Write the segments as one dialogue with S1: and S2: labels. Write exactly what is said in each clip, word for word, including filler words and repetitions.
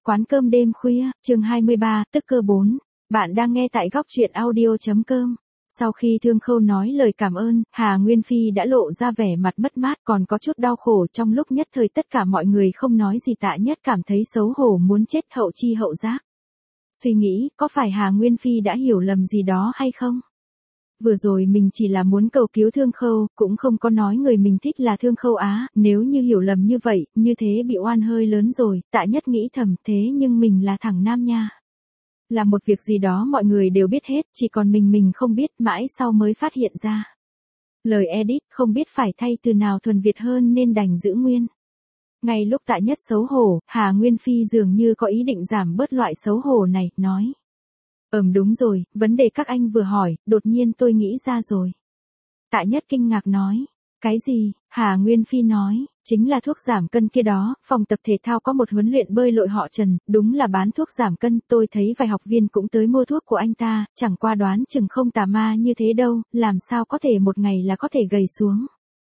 S1: quán cơm đêm khuya, chương hai mươi ba, tức cơ bốn. Bạn đang nghe tại góc truyện audio.com. Sau khi Thương Khâu nói lời cảm ơn, Hà Nguyên Phi đã lộ ra vẻ mặt mất mát còn có chút đau khổ. Trong lúc nhất thời tất cả mọi người không nói gì, Tạ Nhất cảm thấy xấu hổ muốn chết, hậu chi hậu giác. Suy nghĩ, có phải Hà Nguyên Phi đã hiểu lầm gì đó hay không? Vừa rồi mình chỉ là muốn cầu cứu Thương Khâu, cũng không có nói người mình thích là Thương Khâu á, nếu như hiểu lầm như vậy, như thế bị oan hơi lớn rồi. Tạ Nhất nghĩ thầm, thế nhưng mình là thằng nam nha. Là một việc gì đó mọi người đều biết hết, chỉ còn mình mình không biết, mãi sau mới phát hiện ra. Lời edit không biết phải thay từ nào thuần Việt hơn nên đành giữ nguyên. Ngay lúc Tạ Nhất xấu hổ, Hà Nguyên Phi dường như có ý định giảm bớt loại xấu hổ này, nói. Ừm đúng rồi, vấn đề các anh vừa hỏi, đột nhiên tôi nghĩ ra rồi. Tạ Nhất kinh ngạc nói. Cái gì? Hà Nguyên Phi nói, chính là thuốc giảm cân kia đó, phòng tập thể thao có một huấn luyện bơi lội họ Trần, đúng là bán thuốc giảm cân, tôi thấy vài học viên cũng tới mua thuốc của anh ta, chẳng qua đoán chừng không tà ma như thế đâu, làm sao có thể một ngày là có thể gầy xuống.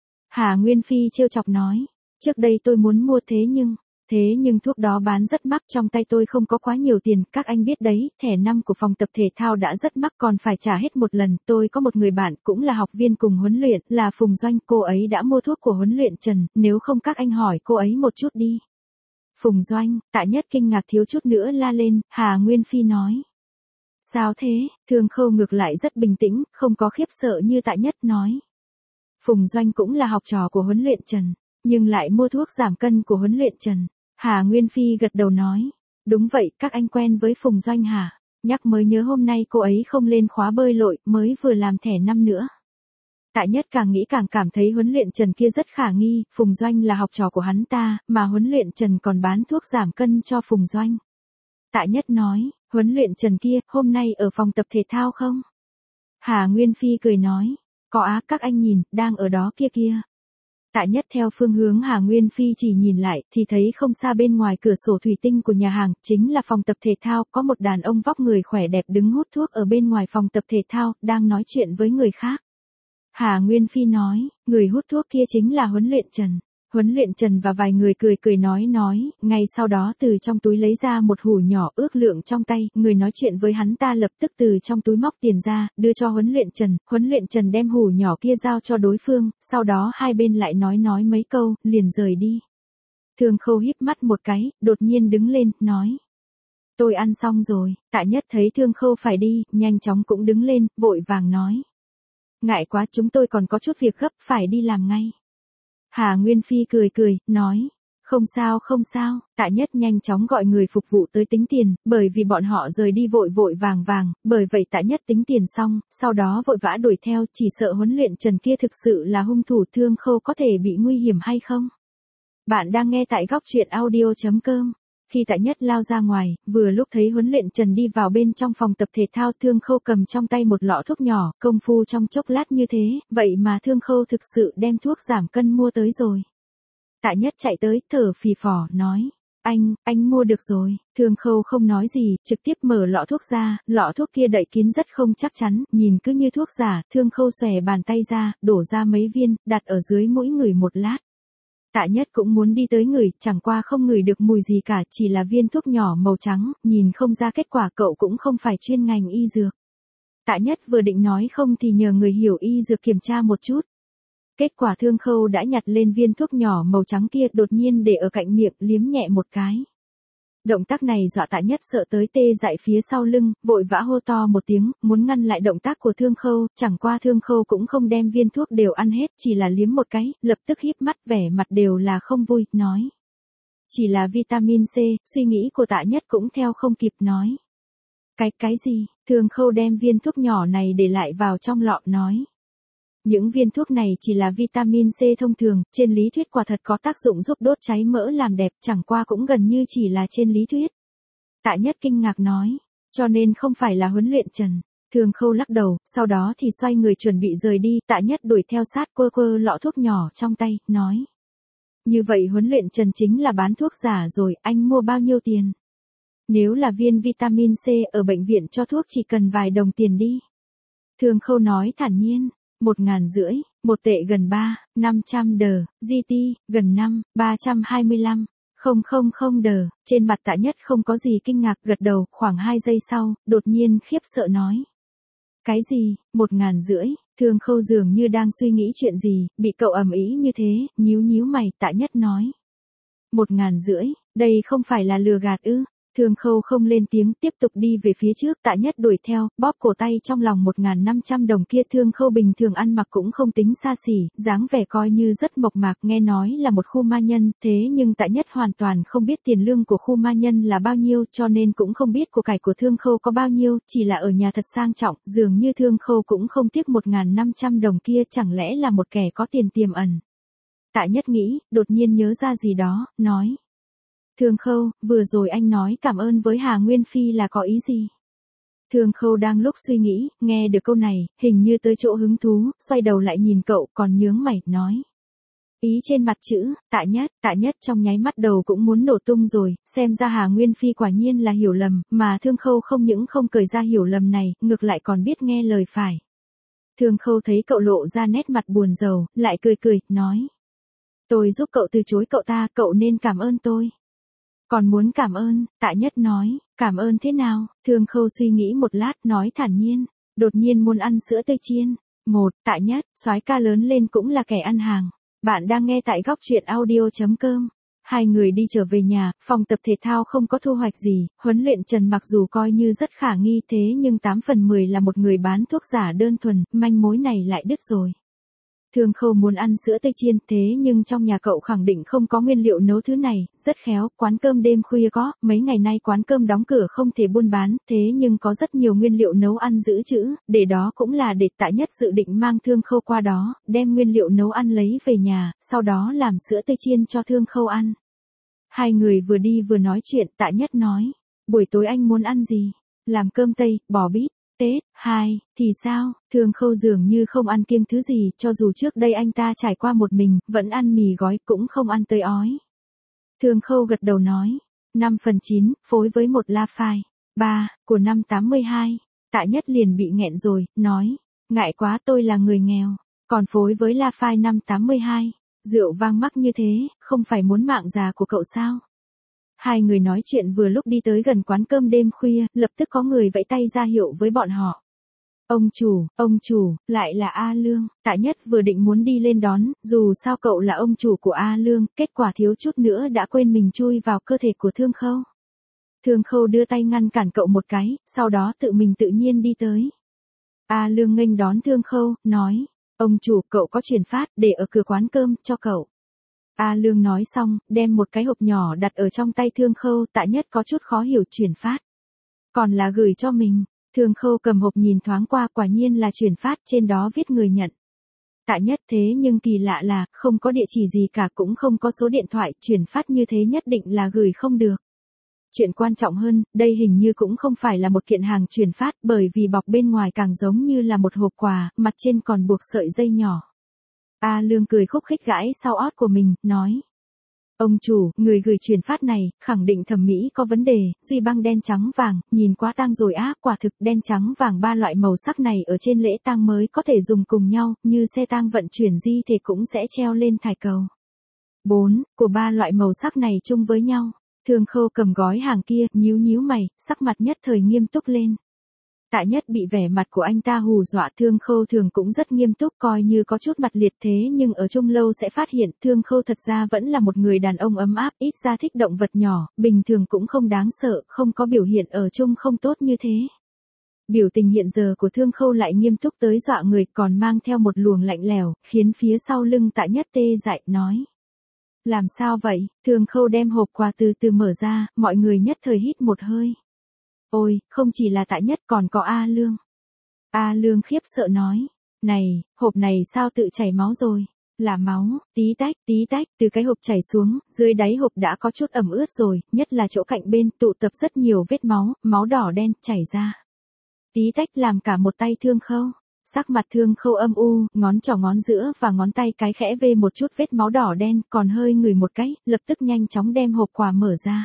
S1: Hà Nguyên Phi trêu chọc nói, trước đây tôi muốn mua thế nhưng... Thế nhưng thuốc đó bán rất mắc, trong tay tôi không có quá nhiều tiền, các anh biết đấy, thẻ năm của phòng tập thể thao đã rất mắc còn phải trả hết một lần. Tôi có một người bạn cũng là học viên cùng huấn luyện, là Phùng Doanh, cô ấy đã mua thuốc của huấn luyện Trần, nếu không các anh hỏi cô ấy một chút đi. Phùng Doanh, Tạ Nhất kinh ngạc thiếu chút nữa la lên. Hà Nguyên Phi nói. Sao thế? Thương Khâu ngược lại rất bình tĩnh, không có khiếp sợ như Tạ Nhất nói. Phùng Doanh cũng là học trò của huấn luyện Trần, nhưng lại mua thuốc giảm cân của huấn luyện Trần. Hà Nguyên Phi gật đầu nói, đúng vậy, các anh quen với Phùng Doanh hả? Nhắc mới nhớ hôm nay cô ấy không lên khóa bơi lội, mới vừa làm thẻ năm nữa. Tạ Nhất càng nghĩ càng cảm thấy huấn luyện Trần kia rất khả nghi, Phùng Doanh là học trò của hắn ta, mà huấn luyện Trần còn bán thuốc giảm cân cho Phùng Doanh. Tạ Nhất nói, huấn luyện Trần kia, hôm nay ở phòng tập thể thao không? Hà Nguyên Phi cười nói, có á, các anh nhìn, đang ở đó kia kia. Tạ Nhất theo phương hướng Hà Nguyên Phi chỉ nhìn lại, thì thấy không xa bên ngoài cửa sổ thủy tinh của nhà hàng, chính là phòng tập thể thao, có một đàn ông vóc người khỏe đẹp đứng hút thuốc ở bên ngoài phòng tập thể thao, đang nói chuyện với người khác. Hà Nguyên Phi nói, người hút thuốc kia chính là huấn luyện Trần. Huấn luyện Trần và vài người cười cười nói nói, ngay sau đó từ trong túi lấy ra một hủ nhỏ ước lượng trong tay, người nói chuyện với hắn ta lập tức từ trong túi móc tiền ra, đưa cho huấn luyện Trần, huấn luyện Trần đem hủ nhỏ kia giao cho đối phương, sau đó hai bên lại nói nói mấy câu, liền rời đi. Thương Khâu híp mắt một cái, đột nhiên đứng lên, nói. Tôi ăn xong rồi. Tạ Nhất thấy Thương Khâu phải đi, nhanh chóng cũng đứng lên, vội vàng nói. Ngại quá, chúng tôi còn có chút việc gấp, phải đi làm ngay. Hà Nguyên Phi cười cười, nói, không sao không sao. Tạ Nhất nhanh chóng gọi người phục vụ tới tính tiền, bởi vì bọn họ rời đi vội vội vàng vàng, bởi vậy Tạ Nhất tính tiền xong, sau đó vội vã đuổi theo, chỉ sợ huấn luyện Trần kia thực sự là hung thủ. Thương Khâu có thể bị nguy hiểm hay không? Bạn đang nghe tại góc truyện audio.com. Khi Tạ Nhất lao ra ngoài, vừa lúc thấy huấn luyện Trần đi vào bên trong phòng tập thể thao, Thương Khâu cầm trong tay một lọ thuốc nhỏ, công phu trong chốc lát như thế, vậy mà Thương Khâu thực sự đem thuốc giảm cân mua tới rồi. Tạ Nhất chạy tới, thở phì phò, nói, anh, anh mua được rồi. Thương Khâu không nói gì, trực tiếp mở lọ thuốc ra, lọ thuốc kia đậy kín rất không chắc chắn, nhìn cứ như thuốc giả. Thương Khâu xòe bàn tay ra, đổ ra mấy viên, đặt ở dưới mũi người một lát. Tạ Nhất cũng muốn đi tới ngửi, chẳng qua không ngửi được mùi gì cả, chỉ là viên thuốc nhỏ màu trắng, nhìn không ra kết quả, cậu cũng không phải chuyên ngành y dược. Tạ Nhất vừa định nói không thì nhờ người hiểu y dược kiểm tra một chút. Kết quả Thương Khâu đã nhặt lên viên thuốc nhỏ màu trắng kia, đột nhiên để ở cạnh miệng, liếm nhẹ một cái. Động tác này dọa Tạ Nhất sợ tới tê dại phía sau lưng, vội vã hô to một tiếng, muốn ngăn lại động tác của Thương Khâu, chẳng qua Thương Khâu cũng không đem viên thuốc đều ăn hết, chỉ là liếm một cái, lập tức híp mắt, vẻ mặt đều là không vui, nói. Chỉ là vitamin C, suy nghĩ của Tạ Nhất cũng theo không kịp, nói. Cái, cái gì? Thương Khâu đem viên thuốc nhỏ này để lại vào trong lọ, nói. Những viên thuốc này chỉ là vitamin C thông thường, trên lý thuyết quả thật có tác dụng giúp đốt cháy mỡ làm đẹp, chẳng qua cũng gần như chỉ là trên lý thuyết. Tạ Nhất kinh ngạc nói, cho nên không phải là huấn luyện Trần. Thương Khâu lắc đầu, sau đó thì xoay người chuẩn bị rời đi, Tạ Nhất đuổi theo sát, quơ quơ lọ thuốc nhỏ trong tay, nói. Như vậy huấn luyện Trần chính là bán thuốc giả rồi, anh mua bao nhiêu tiền? Nếu là viên vitamin C ở bệnh viện cho thuốc chỉ cần vài đồng tiền đi. Thương Khâu nói thản nhiên. Một ngàn rưỡi, một tệ gần ba, năm trăm đờ, giê tê, gần năm, ba trăm hai mươi lăm. Không không không đờ, trên mặt Tạ Nhất không có gì kinh ngạc, gật đầu, khoảng hai giây sau, đột nhiên khiếp sợ nói. Cái gì, một ngàn rưỡi, Thương Khâu dường như đang suy nghĩ chuyện gì, bị cậu ầm ĩ như thế, nhíu nhíu mày, Tạ Nhất nói. Một ngàn rưỡi, đây không phải là lừa gạt ư? Thương Khâu không lên tiếng, tiếp tục đi về phía trước, Tạ Nhất đuổi theo, bóp cổ tay trong lòng một ngàn năm trăm đồng kia. Thương Khâu bình thường ăn mặc cũng không tính xa xỉ, dáng vẻ coi như rất mộc mạc, nghe nói là một khu ma nhân, thế nhưng Tạ Nhất hoàn toàn không biết tiền lương của khu ma nhân là bao nhiêu, cho nên cũng không biết của cải của Thương Khâu có bao nhiêu, chỉ là ở nhà thật sang trọng, dường như Thương Khâu cũng không tiếc một ngàn năm trăm đồng kia, chẳng lẽ là một kẻ có tiền tiềm ẩn. Tạ Nhất nghĩ, đột nhiên nhớ ra gì đó, nói. Thương Khâu, vừa rồi anh nói cảm ơn với Hà Nguyên Phi là có ý gì? Thương Khâu đang lúc suy nghĩ, nghe được câu này, hình như tới chỗ hứng thú, xoay đầu lại nhìn cậu, còn nhướng mày, nói. Ý trên mặt chữ, Tạ Nhất, Tạ Nhất trong nháy mắt đầu cũng muốn nổ tung rồi, xem ra Hà Nguyên Phi quả nhiên là hiểu lầm, mà Thương Khâu không những không cởi ra hiểu lầm này, ngược lại còn biết nghe lời phải. Thương Khâu thấy cậu lộ ra nét mặt buồn rầu, lại cười cười, nói. Tôi giúp cậu từ chối cậu ta, cậu nên cảm ơn tôi. Còn muốn cảm ơn, Tạ Nhất nói, cảm ơn thế nào? Thương Khâu suy nghĩ một lát, nói thản nhiên, đột nhiên muốn ăn sữa tươi chiên. Một, Tạ Nhất, soái ca lớn lên cũng là kẻ ăn hàng. Bạn đang nghe tại góc truyện audio chấm com. Hai người đi trở về nhà, phòng tập thể thao không có thu hoạch gì, huấn luyện Trần mặc dù coi như rất khả nghi thế nhưng tám phần mười là một người bán thuốc giả đơn thuần, manh mối này lại đứt rồi. Thương Khâu muốn ăn sữa tươi chiên, thế nhưng trong nhà cậu khẳng định không có nguyên liệu nấu thứ này, rất khéo, quán cơm đêm khuya có, mấy ngày nay quán cơm đóng cửa không thể buôn bán, thế nhưng có rất nhiều nguyên liệu nấu ăn dự trữ, để đó cũng là để Tạ Nhất dự định mang Thương Khâu qua đó, đem nguyên liệu nấu ăn lấy về nhà, sau đó làm sữa tươi chiên cho Thương Khâu ăn. Hai người vừa đi vừa nói chuyện, Tạ Nhất nói, buổi tối anh muốn ăn gì? Làm cơm tây, bò bít. Tết, hai, thì sao? Thương Khâu dường như không ăn kiêng thứ gì, cho dù trước đây anh ta trải qua một mình, vẫn ăn mì gói, cũng không ăn tới ói. Thương Khâu gật đầu nói, năm phần chín, phối với một la phai. ba, của năm tám mươi hai. Tạ Nhất liền bị nghẹn rồi, nói, ngại quá tôi là người nghèo, còn phối với la phai năm tám mươi hai. Rượu vang mắc như thế, không phải muốn mạng già của cậu sao? Hai người nói chuyện vừa lúc đi tới gần quán cơm đêm khuya, lập tức có người vẫy tay ra hiệu với bọn họ. Ông chủ, ông chủ, lại là A Lương. Tạ Nhất vừa định muốn đi lên đón, dù sao cậu là ông chủ của A Lương, kết quả thiếu chút nữa đã quên mình chui vào cơ thể của Thương Khâu. Thương Khâu đưa tay ngăn cản cậu một cái, sau đó tự mình tự nhiên đi tới. A Lương nghênh đón Thương Khâu, nói, ông chủ, cậu có chuyển phát, để ở cửa quán cơm, cho cậu. A Lương nói xong, đem một cái hộp nhỏ đặt ở trong tay Thương Khâu, Tạ Nhất có chút khó hiểu, chuyển phát. Còn là gửi cho mình. Thương Khâu cầm hộp nhìn thoáng qua, quả nhiên là chuyển phát, trên đó viết người nhận. Tạ Nhất, thế nhưng kỳ lạ là, không có địa chỉ gì cả, cũng không có số điện thoại, chuyển phát như thế nhất định là gửi không được. Chuyện quan trọng hơn, đây hình như cũng không phải là một kiện hàng chuyển phát, bởi vì bọc bên ngoài càng giống như là một hộp quà, mặt trên còn buộc sợi dây nhỏ. A Lương cười khúc khích gãi sau ót của mình, nói. Ông chủ, người gửi truyền phát này, khẳng định thẩm mỹ có vấn đề, duy băng đen trắng vàng, nhìn quá tang rồi á, quả thực đen trắng vàng ba loại màu sắc này ở trên lễ tang mới có thể dùng cùng nhau, như xe tang vận chuyển di thể cũng sẽ treo lên thải cầu. bốn, của ba loại màu sắc này chung với nhau. Thương Khâu cầm gói hàng kia, nhíu nhíu mày, sắc mặt nhất thời nghiêm túc lên. Tạ Nhất bị vẻ mặt của anh ta hù dọa. Thương Khâu thường cũng rất nghiêm túc, coi như có chút mặt liệt, thế nhưng ở chung lâu sẽ phát hiện Thương Khâu thật ra vẫn là một người đàn ông ấm áp, ít ra thích động vật nhỏ, bình thường cũng không đáng sợ, không có biểu hiện ở chung không tốt như thế. Biểu tình hiện giờ của Thương Khâu lại nghiêm túc tới dọa người, còn mang theo một luồng lạnh lẽo, khiến phía sau lưng Tạ Nhất tê dại, nói. Làm sao vậy? Thương Khâu đem hộp quà từ từ mở ra, mọi người nhất thời hít một hơi. Ôi, không chỉ là Tạ Nhất còn có A Lương. A Lương khiếp sợ nói. Này, hộp này sao tự chảy máu rồi? Là máu, tí tách, tí tách, từ cái hộp chảy xuống, dưới đáy hộp đã có chút ẩm ướt rồi, nhất là chỗ cạnh bên tụ tập rất nhiều vết máu, máu đỏ đen, chảy ra. Tí tách làm cả một tay Thương Khâu. Sắc mặt Thương Khâu âm u, ngón trỏ ngón giữa và ngón tay cái khẽ vê một chút vết máu đỏ đen, còn hơi ngửi một cái, lập tức nhanh chóng đem hộp quà mở ra.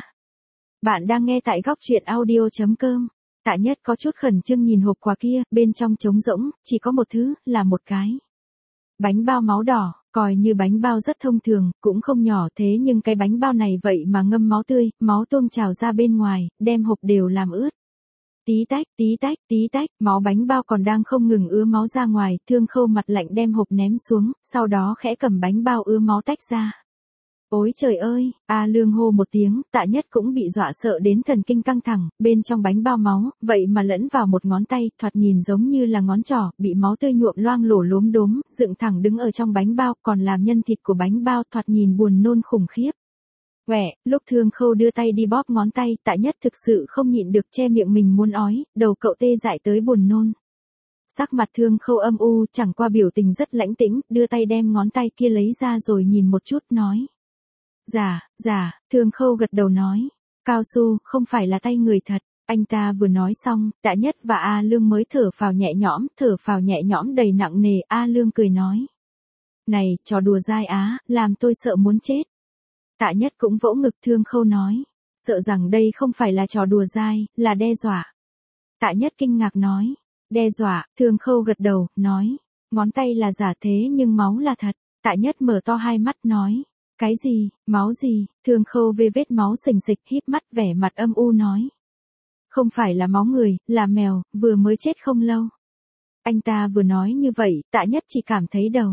S1: Bạn đang nghe tại góc truyện audio chấm com. Tạ Nhất có chút khẩn trương nhìn hộp quà kia, bên trong trống rỗng, chỉ có một thứ, là một cái bánh bao máu đỏ, Coi như bánh bao rất thông thường, cũng không nhỏ thế nhưng cái bánh bao này vậy mà ngâm máu tươi, máu tuôn trào ra bên ngoài, đem hộp đều làm ướt. Tí tách, tí tách, tí tách, máu bánh bao còn đang không ngừng ứa máu ra ngoài, Thương Khâu mặt lạnh đem hộp ném xuống, sau đó khẽ cầm bánh bao ứa máu tách ra. Ôi trời ơi, A Lương hô một tiếng, Tạ Nhất cũng bị dọa sợ đến thần kinh căng thẳng, bên trong bánh bao máu, vậy mà lẫn vào một ngón tay, thoạt nhìn giống như là ngón trỏ, bị máu tươi nhuộm loang lổ lốm đốm, dựng thẳng đứng ở trong bánh bao, còn làm nhân thịt của bánh bao thoạt nhìn buồn nôn khủng khiếp. Quẻ, lúc Thương Khâu đưa tay đi bóp ngón tay, Tạ Nhất thực sự không nhịn được che miệng mình muốn ói, đầu cậu tê dại tới buồn nôn. Sắc mặt Thương Khâu âm u, chẳng qua biểu tình rất lãnh tĩnh, đưa tay đem ngón tay kia lấy ra rồi nhìn một chút nói. Dạ, dạ, Thương Khâu gật đầu nói. Cao su, không phải là tay người thật. Anh ta vừa nói xong, Tạ Nhất và A Lương mới thở phào nhẹ nhõm, thở phào nhẹ nhõm đầy nặng nề. A Lương cười nói. Này, trò đùa dai á, làm tôi sợ muốn chết. Tạ Nhất cũng vỗ ngực. Thương Khâu nói. Sợ rằng đây không phải là trò đùa dai, là đe dọa. Tạ Nhất kinh ngạc nói. Đe dọa, Thương Khâu gật đầu, nói. Ngón tay là giả thế nhưng máu là thật. Tạ Nhất mở to hai mắt nói. Cái gì, máu gì, Thương Khâu vê vết máu sình sịch híp mắt vẻ mặt âm u nói. Không phải là máu người, là mèo, vừa mới chết không lâu. Anh ta vừa nói như vậy, Tạ Nhất chỉ cảm thấy đầu.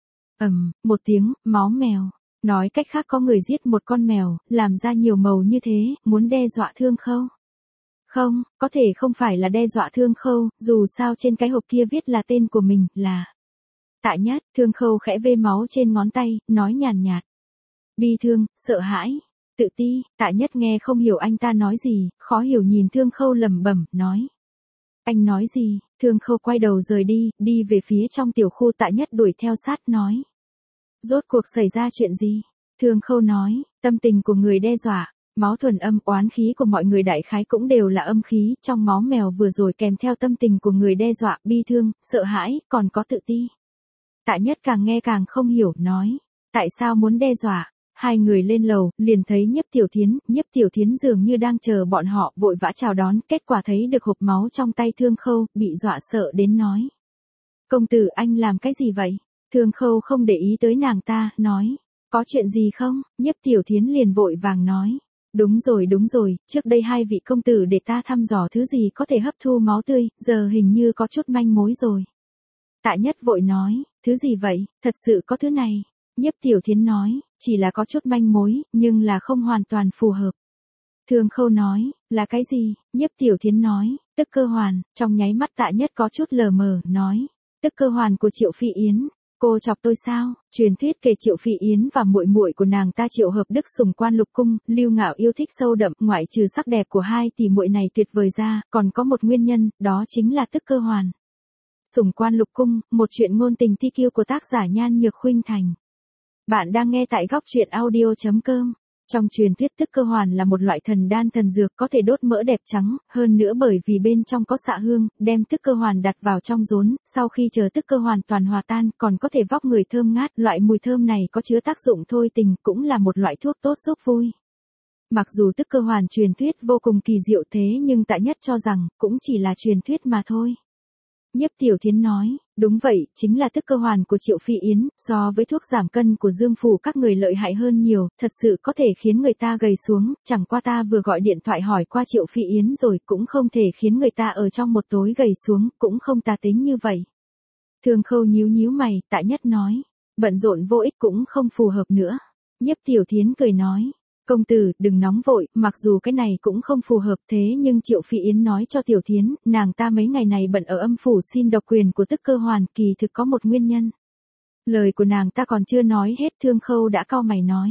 S1: Ầm, một tiếng, máu mèo. Nói cách khác có người giết một con mèo, làm ra nhiều màu như thế, muốn đe dọa Thương Khâu. Không, có thể không phải là đe dọa Thương Khâu, dù sao trên cái hộp kia viết là tên của mình, là Tạ Nhất. Thương Khâu khẽ vê máu trên ngón tay, nói nhàn nhạt. Bi thương, sợ hãi, tự ti. Tạ Nhất nghe không hiểu anh ta nói gì, khó hiểu nhìn Thương Khâu lẩm bẩm, nói. Anh nói gì? Thương Khâu quay đầu rời đi, đi về phía trong tiểu khu. Tạ Nhất đuổi theo sát nói. Rốt cuộc xảy ra chuyện gì? Thương Khâu nói, tâm tình của người đe dọa, máu thuần âm, oán khí của mọi người đại khái cũng đều là âm khí, trong máu mèo vừa rồi kèm theo tâm tình của người đe dọa, bi thương, sợ hãi, còn có tự ti. Tạ Nhất càng nghe càng không hiểu, nói. Tại sao muốn đe dọa? Hai người lên lầu, liền thấy Nhiếp Tiểu Thiến, Nhiếp Tiểu Thiến dường như đang chờ bọn họ, vội vã chào đón, kết quả thấy được hộp máu trong tay Thương Khâu, bị dọa sợ đến nói. Công tử anh làm cái gì vậy? Thương Khâu không để ý tới nàng ta, nói. Có chuyện gì không? Nhiếp Tiểu Thiến liền vội vàng nói. Đúng rồi đúng rồi, trước đây hai vị công tử để ta thăm dò thứ gì có thể hấp thu máu tươi, giờ hình như có chút manh mối rồi. Tạ Nhất vội nói, thứ gì vậy, thật sự có thứ này. Nhiếp Tiểu Thiến nói, chỉ là có chút manh mối, nhưng là không hoàn toàn phù hợp. Thương Khâu nói, là cái gì? Nhiếp Tiểu Thiến nói, tức cơ hoàn. Trong nháy mắt Tạ Nhất có chút lờ mờ, nói, tức cơ hoàn của Triệu Phi Yến. Cô chọc tôi sao? Truyền thuyết kể Triệu Phi Yến và muội muội của nàng ta Triệu Hợp Đức sùng quan lục cung, Lưu Ngạo yêu thích sâu đậm, ngoại trừ sắc đẹp của hai tỷ muội này tuyệt vời ra, còn có một nguyên nhân, đó chính là tức cơ hoàn. Sủng quan lục cung, một chuyện ngôn tình ti kiêu của tác giả Nhan Nhược Khuynh Thành. Bạn đang nghe tại góc truyện audio chấm com. Trong truyền thuyết tức cơ hoàn là một loại thần đan thần dược có thể đốt mỡ đẹp trắng, hơn nữa bởi vì bên trong có xạ hương, đem tức cơ hoàn đặt vào trong rốn, sau khi chờ tức cơ hoàn toàn hòa tan, còn có thể vóc người thơm ngát, loại mùi thơm này có chứa tác dụng thôi tình, cũng là một loại thuốc tốt giúp vui. Mặc dù tức cơ hoàn truyền thuyết vô cùng kỳ diệu thế nhưng Tạ Nhất cho rằng, cũng chỉ là truyền thuyết mà thôi. Nhiếp Tiểu Thiến nói, đúng vậy, chính là tức cơ hoàn của Triệu Phi Yến, so với thuốc giảm cân của Dương Phủ các người lợi hại hơn nhiều, thật sự có thể khiến người ta gầy xuống, chẳng qua ta vừa gọi điện thoại hỏi qua Triệu Phi Yến rồi, cũng không thể khiến người ta ở trong một tối gầy xuống, cũng không tà tính như vậy. Thương Khâu nhíu nhíu mày, Tạ Nhất nói, bận rộn vô ích cũng không phù hợp nữa. Nhiếp Tiểu Thiến cười nói. Công tử, đừng nóng vội, mặc dù cái này cũng không phù hợp thế nhưng Triệu Phi Yến nói cho Tiểu Thiến, nàng ta mấy ngày này bận ở âm phủ xin độc quyền của tức cơ hoàn, kỳ thực có một nguyên nhân. Lời của nàng ta còn chưa nói hết Thương Khâu đã cau mày nói.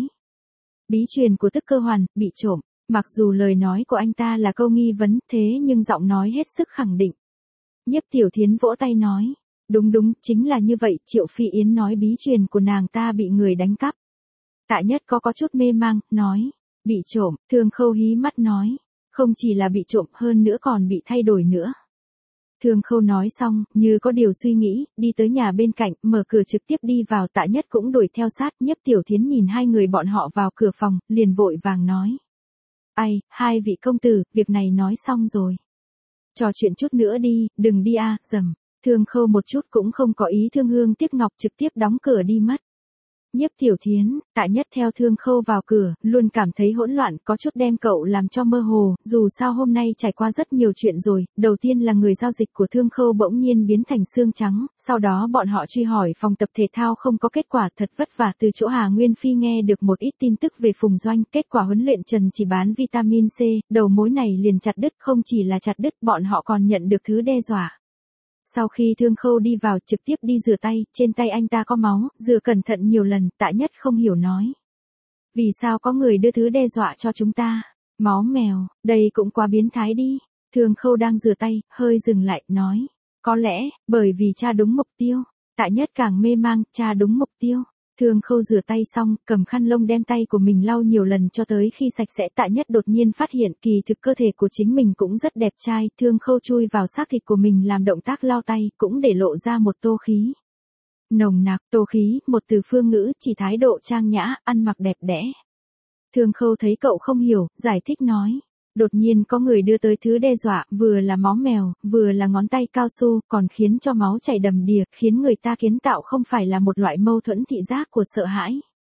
S1: Bí truyền của tức cơ hoàn, bị trộm, mặc dù lời nói của anh ta là câu nghi vấn thế nhưng giọng nói hết sức khẳng định. Nhiếp Tiểu Thiến vỗ tay nói, đúng đúng, chính là như vậy, Triệu Phi Yến nói bí truyền của nàng ta bị người đánh cắp. Tạ Nhất có có chút mê mang, nói, bị trộm. Thương Khâu hí mắt nói, không chỉ là bị trộm hơn nữa còn bị thay đổi nữa. Thương Khâu nói xong, như có điều suy nghĩ, đi tới nhà bên cạnh, mở cửa trực tiếp đi vào. Tạ Nhất cũng đuổi theo sát. Nhiếp Tiểu Thiến nhìn hai người bọn họ vào cửa phòng, liền vội vàng nói. Ai, hai vị công tử, việc này nói xong rồi. Trò chuyện chút nữa đi, đừng đi a, à, dầm. Thương Khâu một chút cũng không có ý thương hương tiếc ngọc trực tiếp đóng cửa đi mất. Nhiếp Tiểu Thiến, Tạ Nhất theo Thương Khâu vào cửa, luôn cảm thấy hỗn loạn, có chút đem cậu làm cho mơ hồ, dù sao hôm nay trải qua rất nhiều chuyện rồi, đầu tiên là người giao dịch của Thương Khâu bỗng nhiên biến thành xương trắng, sau đó bọn họ truy hỏi phòng tập thể thao không có kết quả, thật vất vả từ chỗ Hà Nguyên Phi nghe được một ít tin tức về Phùng Doanh, kết quả huấn luyện Trần chỉ bán vitamin C, đầu mối này liền chặt đứt, không chỉ là chặt đứt, bọn họ còn nhận được thứ đe dọa. Sau khi Thương Khâu đi vào trực tiếp đi rửa tay, trên tay anh ta có máu, rửa cẩn thận nhiều lần, Tạ Nhất không hiểu nói. Vì sao có người đưa thứ đe dọa cho chúng ta? Máu mèo, đây cũng quá biến thái đi. Thương Khâu đang rửa tay, hơi dừng lại, nói. Có lẽ, bởi vì cha đúng mục tiêu. Tạ Nhất càng mê mang, cha đúng mục tiêu. Thương Khâu rửa tay xong, cầm khăn lông đem tay của mình lau nhiều lần cho tới khi sạch sẽ. Tạ Nhất đột nhiên phát hiện kỳ thực cơ thể của chính mình cũng rất đẹp trai. Thương Khâu chui vào xác thịt của mình làm động tác lau tay, cũng để lộ ra một tô khí. Nồng nặc, tô khí, một từ phương ngữ, chỉ thái độ trang nhã, ăn mặc đẹp đẽ. Thương Khâu thấy cậu không hiểu, giải thích nói. Đột nhiên có người đưa tới thứ đe dọa, vừa là máu mèo, vừa là ngón tay cao su, còn khiến cho máu chảy đầm đìa, khiến người ta kiến tạo không phải là một loại mâu thuẫn thị giác của sợ hãi.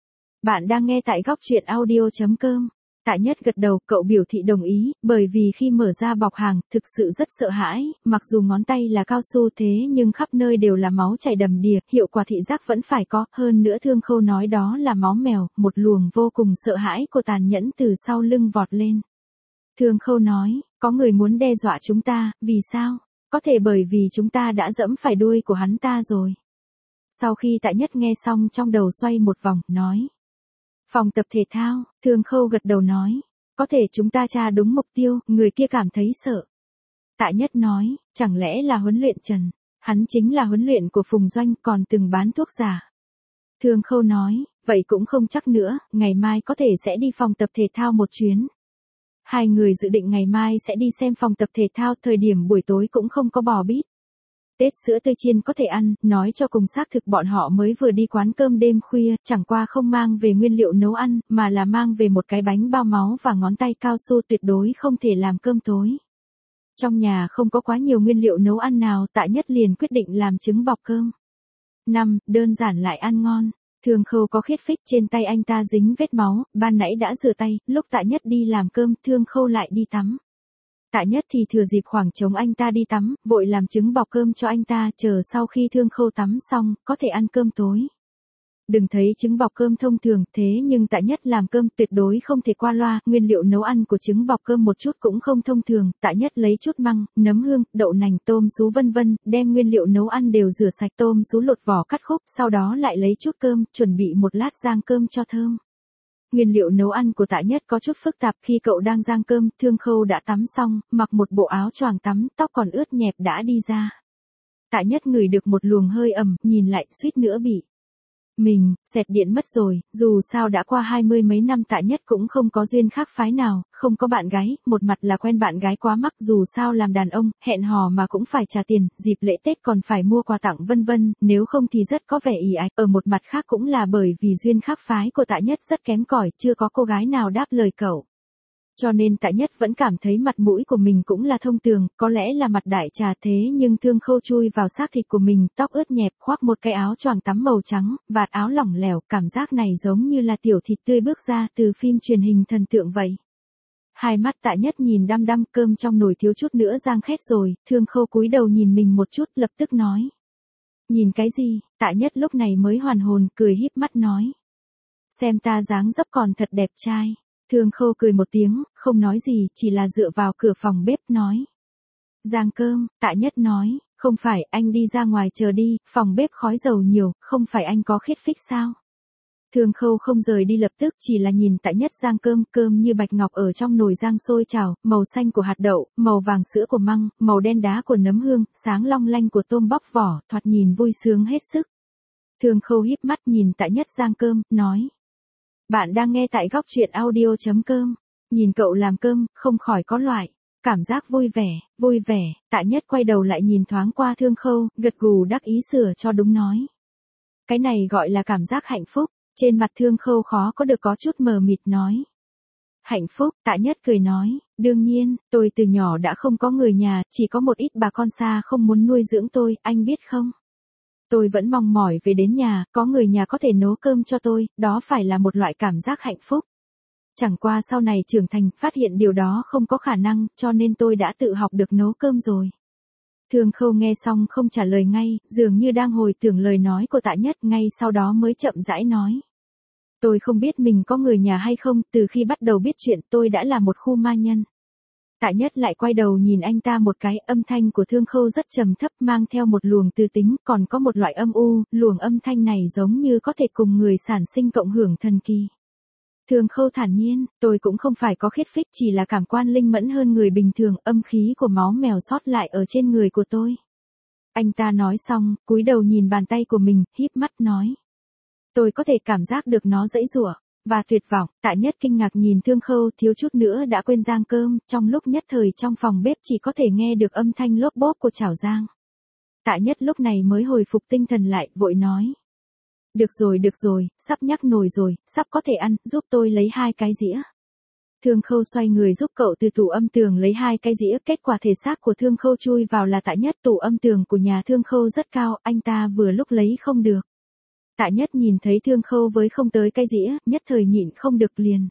S1: Bạn đang nghe tại góc truyện audio chấm com. Tạ Nhất gật đầu, cậu biểu thị đồng ý, bởi vì khi mở ra bọc hàng, thực sự rất sợ hãi, mặc dù ngón tay là cao su thế nhưng khắp nơi đều là máu chảy đầm đìa, hiệu quả thị giác vẫn phải có, hơn nữa Thương Khâu nói đó là máu mèo, một luồng vô cùng sợ hãi của tàn nhẫn từ sau lưng vọt lên. Thương Khâu nói, có người muốn đe dọa chúng ta, vì sao? Có thể bởi vì chúng ta đã dẫm phải đuôi của hắn ta rồi. Sau khi Tạ Nhất nghe xong trong đầu xoay một vòng, nói. Phòng tập thể thao, Thương Khâu gật đầu nói. Có thể chúng ta tra đúng mục tiêu, người kia cảm thấy sợ. Tạ Nhất nói, chẳng lẽ là huấn luyện Trần? Hắn chính là huấn luyện của Phùng Doanh, còn từng bán thuốc giả. Thương Khâu nói, vậy cũng không chắc nữa, ngày mai có thể sẽ đi phòng tập thể thao một chuyến. Hai người dự định ngày mai sẽ đi xem phòng tập thể thao, thời điểm buổi tối cũng không có bò bít. Tết sữa tươi chiên có thể ăn, nói cho cùng xác thực bọn họ mới vừa đi quán cơm đêm khuya, chẳng qua không mang về nguyên liệu nấu ăn, mà là mang về một cái bánh bao máu và ngón tay cao su, tuyệt đối không thể làm cơm tối. Trong nhà không có quá nhiều nguyên liệu nấu ăn nào, Tạ Nhất liền quyết định làm trứng bọc cơm. năm. Đơn giản lại ăn ngon. Thương Khâu có khiết phích, trên tay anh ta dính vết máu, ban nãy đã rửa tay, lúc Tạ Nhất đi làm cơm, Thương Khâu lại đi tắm. Tạ Nhất thì thừa dịp khoảng trống anh ta đi tắm, vội làm trứng bọc cơm cho anh ta, chờ sau khi Thương Khâu tắm xong, có thể ăn cơm tối. Đừng thấy trứng bọc cơm thông thường, thế nhưng Tạ Nhất làm cơm tuyệt đối không thể qua loa, nguyên liệu nấu ăn của trứng bọc cơm một chút cũng không thông thường, Tạ Nhất lấy chút măng, nấm hương, đậu nành, tôm sú vân vân, đem nguyên liệu nấu ăn đều rửa sạch, tôm sú lột vỏ cắt khúc, sau đó lại lấy chút cơm, chuẩn bị một lát rang cơm cho thơm. Nguyên liệu nấu ăn của Tạ Nhất có chút phức tạp, khi cậu đang rang cơm, Thương Khâu đã tắm xong, mặc một bộ áo choàng tắm, tóc còn ướt nhẹp đã đi ra. Tạ Nhất ngửi được một luồng hơi ẩm, nhìn lại, suýt nữa bị mình, xẹt điện mất rồi, dù sao đã qua hai mươi mấy năm Tạ Nhất cũng không có duyên khác phái nào, không có bạn gái, một mặt là quen bạn gái quá mắc, dù sao làm đàn ông, hẹn hò mà cũng phải trả tiền, dịp lễ Tết còn phải mua quà tặng vân vân, nếu không thì rất có vẻ ì ạch, ở một mặt khác cũng là bởi vì duyên khác phái của Tạ Nhất rất kém cỏi, chưa có cô gái nào đáp lời cậu. Cho nên Tạ Nhất vẫn cảm thấy mặt mũi của mình cũng là thông thường, có lẽ là mặt đại trà, thế nhưng Thương Khâu chui vào xác thịt của mình, tóc ướt nhẹp, khoác một cái áo choàng tắm màu trắng, vạt áo lỏng lẻo, cảm giác này giống như là tiểu thịt tươi bước ra từ phim truyền hình thần tượng vậy. Hai mắt Tạ Nhất nhìn đăm đăm, cơm trong nồi thiếu chút nữa rang khét rồi, Thương Khâu cúi đầu nhìn mình một chút, lập tức nói. Nhìn cái gì? Tạ Nhất lúc này mới hoàn hồn, cười híp mắt nói. Xem ta dáng dấp còn thật đẹp trai. Thương Khâu cười một tiếng, không nói gì, chỉ là dựa vào cửa phòng bếp nói. Rang cơm, Tạ Nhất nói, không phải, anh đi ra ngoài chờ đi, phòng bếp khói dầu nhiều, không phải anh có khiết phích sao? Thương Khâu không rời đi lập tức, chỉ là nhìn Tạ Nhất rang cơm, cơm như bạch ngọc ở trong nồi rang sôi trào, màu xanh của hạt đậu, màu vàng sữa của măng, màu đen đá của nấm hương, sáng long lanh của tôm bóc vỏ, thoạt nhìn vui sướng hết sức. Thương Khâu híp mắt nhìn Tạ Nhất rang cơm, nói. Bạn đang nghe tại góc truyện audio chấm com. Nhìn cậu làm cơm, không khỏi có loại cảm giác vui vẻ, vui vẻ. Tạ Nhất quay đầu lại nhìn thoáng qua Thương Khâu, gật gù đắc ý sửa cho đúng nói. Cái này gọi là cảm giác hạnh phúc. Trên mặt Thương Khâu khó có được có chút mờ mịt nói. Hạnh phúc, Tạ Nhất cười nói, đương nhiên, tôi từ nhỏ đã không có người nhà, chỉ có một ít bà con xa không muốn nuôi dưỡng tôi, anh biết không? Tôi vẫn mong mỏi về đến nhà, có người nhà có thể nấu cơm cho tôi, đó phải là một loại cảm giác hạnh phúc. Chẳng qua sau này trưởng thành, phát hiện điều đó không có khả năng, cho nên tôi đã tự học được nấu cơm rồi. Thương Khâu nghe xong không trả lời ngay, dường như đang hồi tưởng lời nói của Tạ Nhất, ngay sau đó mới chậm rãi nói. Tôi không biết mình có người nhà hay không, từ khi bắt đầu biết chuyện tôi đã là một khu ma nhân. Tạ Nhất lại quay đầu nhìn anh ta một cái, âm thanh của Thương Khâu rất trầm thấp mang theo một luồng tư tính, còn có một loại âm u, luồng âm thanh này giống như có thể cùng người sản sinh cộng hưởng thần kỳ. Thương Khâu thản nhiên, tôi cũng không phải có khiết phích, chỉ là cảm quan linh mẫn hơn người bình thường, âm khí của máu mèo sót lại ở trên người của tôi. Anh ta nói xong, cúi đầu nhìn bàn tay của mình, híp mắt nói. Tôi có thể cảm giác được nó giãy giụa và tuyệt vọng. Tạ Nhất kinh ngạc nhìn Thương Khâu, thiếu chút nữa đã quên rang cơm, trong lúc nhất thời trong phòng bếp chỉ có thể nghe được âm thanh lốp bốp của chảo rang. Tạ Nhất lúc này mới hồi phục tinh thần lại, vội nói. Được rồi được rồi, sắp nhắc nồi rồi, sắp có thể ăn, giúp tôi lấy hai cái dĩa. Thương Khâu xoay người giúp cậu từ tủ âm tường lấy hai cái dĩa, kết quả thể xác của Thương Khâu chui vào là Tạ Nhất. Tủ âm tường của nhà Thương Khâu rất cao, anh ta vừa lúc lấy không được. Tạ Nhất nhìn thấy Thương Khâu với không tới cái dĩa, nhất thời nhịn không được liền.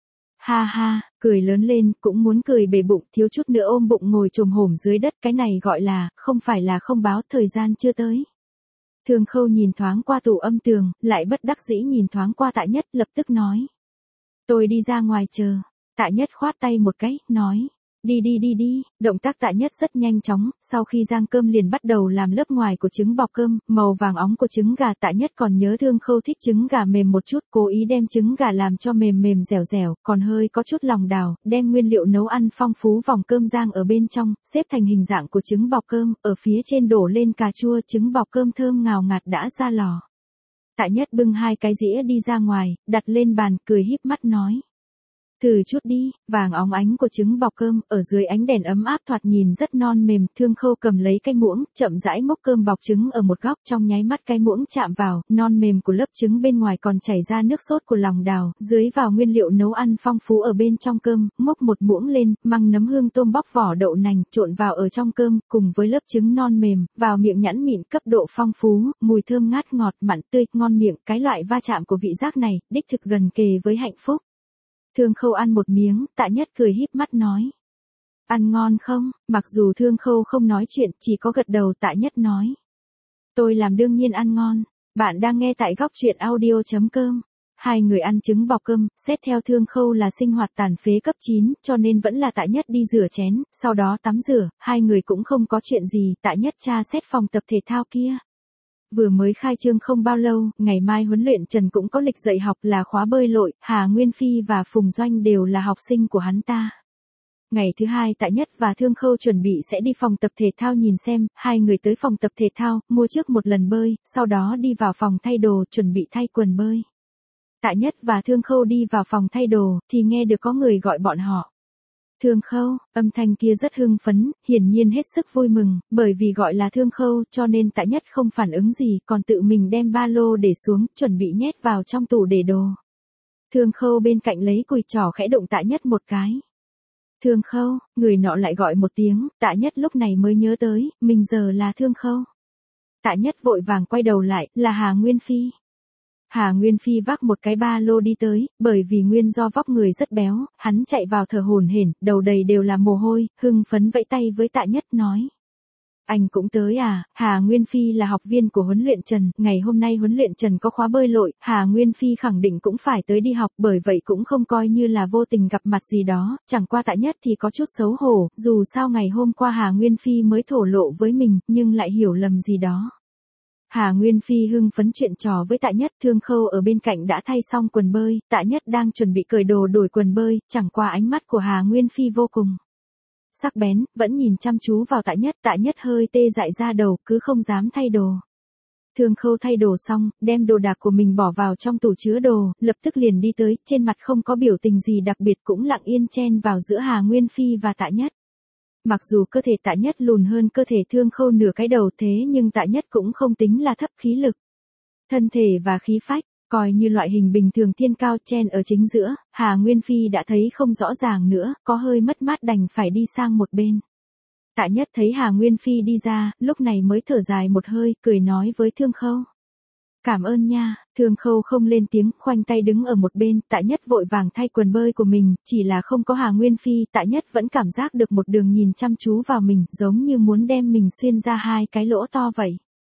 S1: Ha ha, cười lớn lên, cũng muốn cười bể bụng, thiếu chút nữa ôm bụng ngồi chồm hổm dưới đất, cái này gọi là, không phải là không báo, thời gian chưa tới. Thương Khâu nhìn thoáng qua tủ âm tường, lại bất đắc dĩ nhìn thoáng qua Tạ Nhất, lập tức nói. Tôi đi ra ngoài chờ. Tạ Nhất khoát tay một cái, nói. Đi đi đi đi, động tác Tạ Nhất rất nhanh chóng, sau khi rang cơm liền bắt đầu làm lớp ngoài của trứng bọc cơm, màu vàng óng của trứng gà. Tạ Nhất còn nhớ Thương Khâu thích trứng gà mềm một chút, cố ý đem trứng gà làm cho mềm mềm dẻo dẻo, còn hơi có chút lòng đào, đem nguyên liệu nấu ăn phong phú vòng cơm rang ở bên trong, xếp thành hình dạng của trứng bọc cơm, ở phía trên đổ lên cà chua, trứng bọc cơm thơm ngào ngạt đã ra lò. Tạ Nhất bưng hai cái dĩa đi ra ngoài, đặt lên bàn, cười híp mắt nói. Thử chút đi, vàng óng ánh của trứng bọc cơm, ở dưới ánh đèn ấm áp thoạt nhìn rất non mềm. Thương Khâu cầm lấy cái muỗng, chậm rãi múc cơm bọc trứng ở một góc, trong nháy mắt cái muỗng chạm vào, non mềm của lớp trứng bên ngoài còn chảy ra nước sốt của lòng đào, dưới vào nguyên liệu nấu ăn phong phú ở bên trong cơm, múc một muỗng lên, măng nấm hương tôm bóc vỏ đậu nành, trộn vào ở trong cơm, cùng với lớp trứng non mềm, vào miệng nhẵn mịn, cấp độ phong phú, mùi thơm ngát ngọt, mặn tươi, ngon miệng, cái loại va chạm của vị giác này, đích thực gần kề với hạnh phúc. Thương Khâu ăn một miếng, Tạ Nhất cười híp mắt nói. Ăn ngon không? Mặc dù Thương Khâu không nói chuyện, chỉ có gật đầu. Tạ Nhất nói. Tôi làm đương nhiên ăn ngon. Bạn đang nghe tại góc truyện audio chấm com. Hai người ăn trứng bọc cơm, xét theo Thương Khâu là sinh hoạt tàn phế cấp chín, cho nên vẫn là Tạ Nhất đi rửa chén, sau đó tắm rửa, hai người cũng không có chuyện gì. Tạ Nhất tra xét phòng tập thể thao kia. Vừa mới khai trương không bao lâu, ngày mai huấn luyện Trần cũng có lịch dạy học là khóa bơi lội, Hà Nguyên Phi và Phùng Doanh đều là học sinh của hắn ta. Ngày thứ hai Tạ Nhất và Thương Khâu chuẩn bị sẽ đi phòng tập thể thao nhìn xem, hai người tới phòng tập thể thao, mua trước một lần bơi, sau đó đi vào phòng thay đồ, chuẩn bị thay quần bơi. Tạ Nhất và Thương Khâu đi vào phòng thay đồ, thì nghe được có người gọi bọn họ. Thương Khâu, âm thanh kia rất hưng phấn, hiển nhiên hết sức vui mừng, bởi vì gọi là Thương Khâu, cho nên Tạ Nhất không phản ứng gì, còn tự mình đem ba lô để xuống, chuẩn bị nhét vào trong tủ để đồ. Thương Khâu bên cạnh lấy cùi trỏ khẽ đụng Tạ Nhất một cái. Thương Khâu, người nọ lại gọi một tiếng, Tạ Nhất lúc này mới nhớ tới, mình giờ là Thương Khâu. Tạ Nhất vội vàng quay đầu lại, là Hà Nguyên Phi. Hà Nguyên Phi vác một cái ba lô đi tới, bởi vì nguyên do vóc người rất béo, hắn chạy vào thở hổn hển, đầu đầy đều là mồ hôi, hưng phấn vẫy tay với Tạ Nhất nói. Anh cũng tới à? Hà Nguyên Phi là học viên của huấn luyện Trần, ngày hôm nay huấn luyện Trần có khóa bơi lội, Hà Nguyên Phi khẳng định cũng phải tới đi học, bởi vậy cũng không coi như là vô tình gặp mặt gì đó, chẳng qua Tạ Nhất thì có chút xấu hổ, dù sao ngày hôm qua Hà Nguyên Phi mới thổ lộ với mình, nhưng lại hiểu lầm gì đó. Hà Nguyên Phi hưng phấn chuyện trò với Tạ Nhất. Thương Khâu ở bên cạnh đã thay xong quần bơi, Tạ Nhất đang chuẩn bị cởi đồ đổi quần bơi, chẳng qua ánh mắt của Hà Nguyên Phi vô cùng sắc bén, vẫn nhìn chăm chú vào Tạ Nhất. Tạ Nhất hơi tê dại ra đầu, cứ không dám thay đồ. Thương Khâu thay đồ xong, đem đồ đạc của mình bỏ vào trong tủ chứa đồ, lập tức liền đi tới, trên mặt không có biểu tình gì đặc biệt, cũng lặng yên chen vào giữa Hà Nguyên Phi và Tạ Nhất. Mặc dù cơ thể Tạ Nhất lùn hơn cơ thể Thương Khâu nửa cái đầu, thế nhưng Tạ Nhất cũng không tính là thấp khí lực. Thân thể và khí phách, coi như loại hình bình thường thiên cao chen ở chính giữa, Hà Nguyên Phi đã thấy không rõ ràng nữa, có hơi mất mát đành phải đi sang một bên. Tạ Nhất thấy Hà Nguyên Phi đi ra, lúc này mới thở dài một hơi, cười nói với Thương Khâu. Cảm ơn nha, Thương Khâu không lên tiếng, khoanh tay đứng ở một bên, Tạ Nhất vội vàng thay quần bơi của mình, chỉ là không có Hà Nguyên Phi, Tạ Nhất vẫn cảm giác được một đường nhìn chăm chú vào mình, giống như muốn đem mình xuyên ra hai cái lỗ to vậy.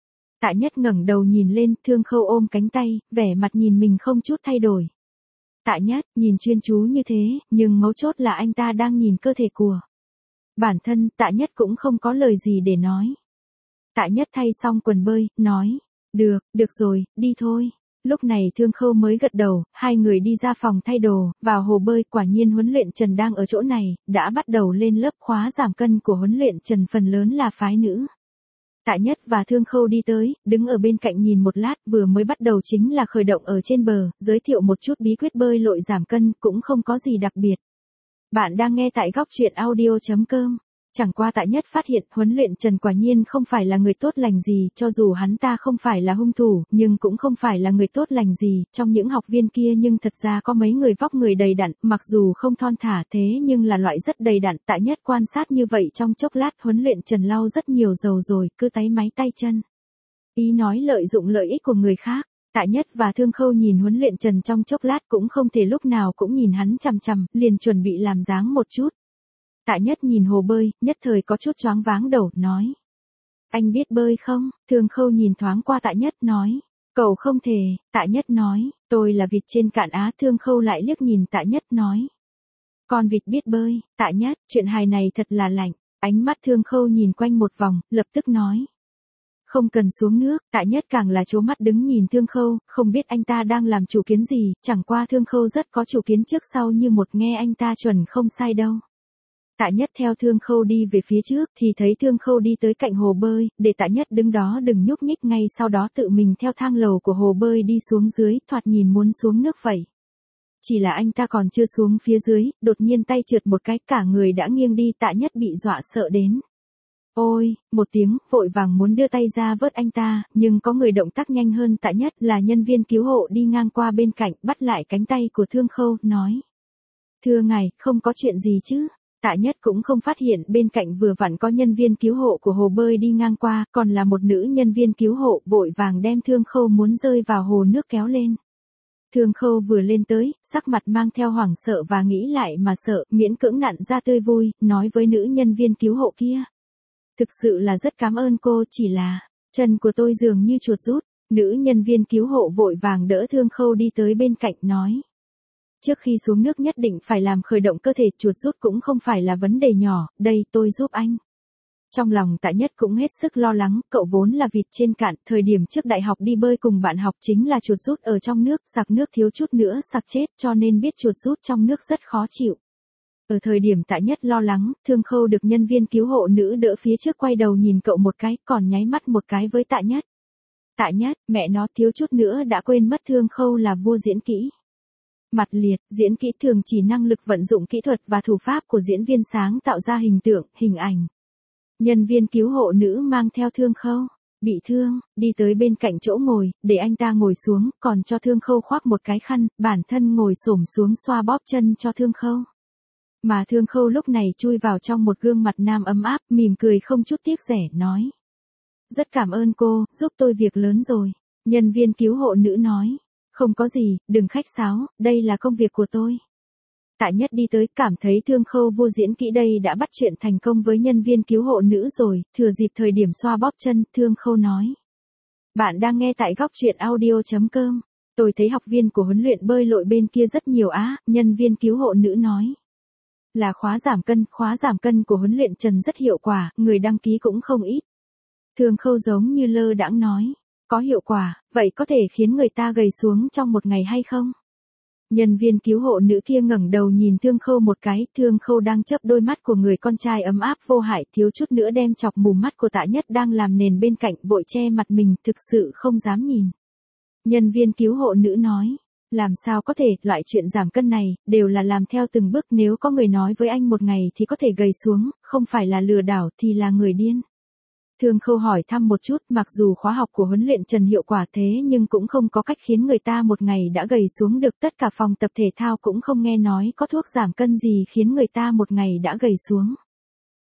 S1: Tạ Nhất ngẩng đầu nhìn lên, Thương Khâu ôm cánh tay, vẻ mặt nhìn mình không chút thay đổi. Tạ Nhất, nhìn chuyên chú như thế, nhưng mấu chốt là anh ta đang nhìn cơ thể của bản thân, Tạ Nhất cũng không có lời gì để nói. Tạ Nhất thay xong quần bơi, nói, được, được rồi, đi thôi. Lúc này Thương Khâu mới gật đầu, hai người đi ra phòng thay đồ, vào hồ bơi, quả nhiên huấn luyện Trần đang ở chỗ này, đã bắt đầu lên lớp khóa giảm cân của huấn luyện Trần, phần lớn là phái nữ. Tạ Nhất và Thương Khâu đi tới, đứng ở bên cạnh nhìn một lát, vừa mới bắt đầu chính là khởi động ở trên bờ, giới thiệu một chút bí quyết bơi lội giảm cân, cũng không có gì đặc biệt. Bạn đang nghe tại góc truyện audio chấm com. Chẳng qua Tạ Nhất phát hiện huấn luyện Trần quả nhiên không phải là người tốt lành gì, cho dù hắn ta không phải là hung thủ, nhưng cũng không phải là người tốt lành gì, trong những học viên kia nhưng thật ra có mấy người vóc người đầy đặn, mặc dù không thon thả thế nhưng là loại rất đầy đặn. Tạ Nhất quan sát như vậy trong chốc lát, huấn luyện Trần lau rất nhiều dầu rồi, cứ táy máy tay chân. Ý nói lợi dụng lợi ích của người khác. Tạ Nhất và Thương Khâu nhìn huấn luyện Trần trong chốc lát cũng không thể lúc nào cũng nhìn hắn chằm chằm, liền chuẩn bị làm dáng một chút. Tạ Nhất nhìn hồ bơi, nhất thời có chút choáng váng đầu, nói. Anh biết bơi không? Thương Khâu nhìn thoáng qua Tạ Nhất, nói. Cậu không thể, Tạ Nhất nói, tôi là vịt trên cạn á. Thương Khâu lại liếc nhìn Tạ Nhất, nói. Con vịt biết bơi. Tạ Nhất, chuyện hài này thật là lạnh. Ánh mắt Thương Khâu nhìn quanh một vòng, lập tức nói. Không cần xuống nước. Tạ Nhất càng là trố mắt đứng nhìn Thương Khâu, không biết anh ta đang làm chủ kiến gì, chẳng qua Thương Khâu rất có chủ kiến trước sau như một, nghe anh ta chuẩn không sai đâu. Tạ Nhất theo Thương Khâu đi về phía trước, thì thấy Thương Khâu đi tới cạnh hồ bơi, để Tạ Nhất đứng đó đừng nhúc nhích, ngay sau đó tự mình theo thang lầu của hồ bơi đi xuống dưới, thoạt nhìn muốn xuống nước vậy. Chỉ là anh ta còn chưa xuống phía dưới, đột nhiên tay trượt một cái, cả người đã nghiêng đi. Tạ Nhất bị dọa sợ đến. Ôi, một tiếng, vội vàng muốn đưa tay ra vớt anh ta, nhưng có người động tác nhanh hơn Tạ Nhất, là nhân viên cứu hộ đi ngang qua bên cạnh, bắt lại cánh tay của Thương Khâu, nói. Thưa ngài, không có chuyện gì chứ? Tạ Nhất cũng không phát hiện bên cạnh vừa vặn có nhân viên cứu hộ của hồ bơi đi ngang qua, còn là một nữ nhân viên cứu hộ, vội vàng đem Thương Khâu muốn rơi vào hồ nước kéo lên. Thương Khâu vừa lên tới, sắc mặt mang theo hoảng sợ và nghĩ lại mà sợ, miễn cưỡng nặn ra tươi vui, nói với nữ nhân viên cứu hộ kia. Thực sự là rất cảm ơn cô, chỉ là, chân của tôi dường như chuột rút. Nữ nhân viên cứu hộ vội vàng đỡ Thương Khâu đi tới bên cạnh, nói. Trước khi xuống nước nhất định phải làm khởi động cơ thể, chuột rút cũng không phải là vấn đề nhỏ, đây tôi giúp anh. Trong lòng Tạ Nhất cũng hết sức lo lắng, cậu vốn là vịt trên cạn, thời điểm trước đại học đi bơi cùng bạn học chính là chuột rút ở trong nước, sặc nước thiếu chút nữa sặc chết, cho nên biết chuột rút trong nước rất khó chịu. Ở thời điểm Tạ Nhất lo lắng, Thương Khâu được nhân viên cứu hộ nữ đỡ phía trước, quay đầu nhìn cậu một cái, còn nháy mắt một cái với Tạ Nhất. Tạ Nhất, mẹ nó, thiếu chút nữa đã quên mất Thương Khâu là vua diễn kỹ. Mặt liệt, diễn kỹ thường chỉ năng lực vận dụng kỹ thuật và thủ pháp của diễn viên sáng tạo ra hình tượng, hình ảnh. Nhân viên cứu hộ nữ mang theo Thương Khâu, bị thương, đi tới bên cạnh chỗ ngồi, để anh ta ngồi xuống, còn cho Thương Khâu khoác một cái khăn, bản thân ngồi xổm xuống xoa bóp chân cho Thương Khâu. Mà Thương Khâu lúc này chui vào trong một gương mặt nam ấm áp, mỉm cười không chút tiếc rẻ, nói. Rất cảm ơn cô, giúp tôi việc lớn rồi. Nhân viên cứu hộ nữ nói. Không có gì, đừng khách sáo, đây là công việc của tôi. Tạ Nhất đi tới, cảm thấy Thương Khâu vua diễn kỹ đây đã bắt chuyện thành công với nhân viên cứu hộ nữ rồi, thừa dịp thời điểm xoa bóp chân, Thương Khâu nói. Bạn đang nghe tại góc truyện audio chấm com. Tôi thấy học viên của huấn luyện bơi lội bên kia rất nhiều á, nhân viên cứu hộ nữ nói. Là khóa giảm cân, khóa giảm cân của huấn luyện Trần rất hiệu quả, người đăng ký cũng không ít. Thương Khâu giống như lơ đãng nói. Có hiệu quả, vậy có thể khiến người ta gầy xuống trong một ngày hay không? Nhân viên cứu hộ nữ kia ngẩng đầu nhìn Thương Khâu một cái, Thương Khâu đang chớp đôi mắt của người con trai ấm áp vô hại, thiếu chút nữa đem chọc mù mắt của Tạ Nhất đang làm nền bên cạnh, vội che mặt mình, thực sự không dám nhìn. Nhân viên cứu hộ nữ nói, làm sao có thể, loại chuyện giảm cân này, đều là làm theo từng bước, nếu có người nói với anh một ngày thì có thể gầy xuống, không phải là lừa đảo thì là người điên. Thương Khâu hỏi thăm một chút, mặc dù khóa học của huấn luyện Trần hiệu quả thế nhưng cũng không có cách khiến người ta một ngày đã gầy xuống được, tất cả phòng tập thể thao cũng không nghe nói có thuốc giảm cân gì khiến người ta một ngày đã gầy xuống.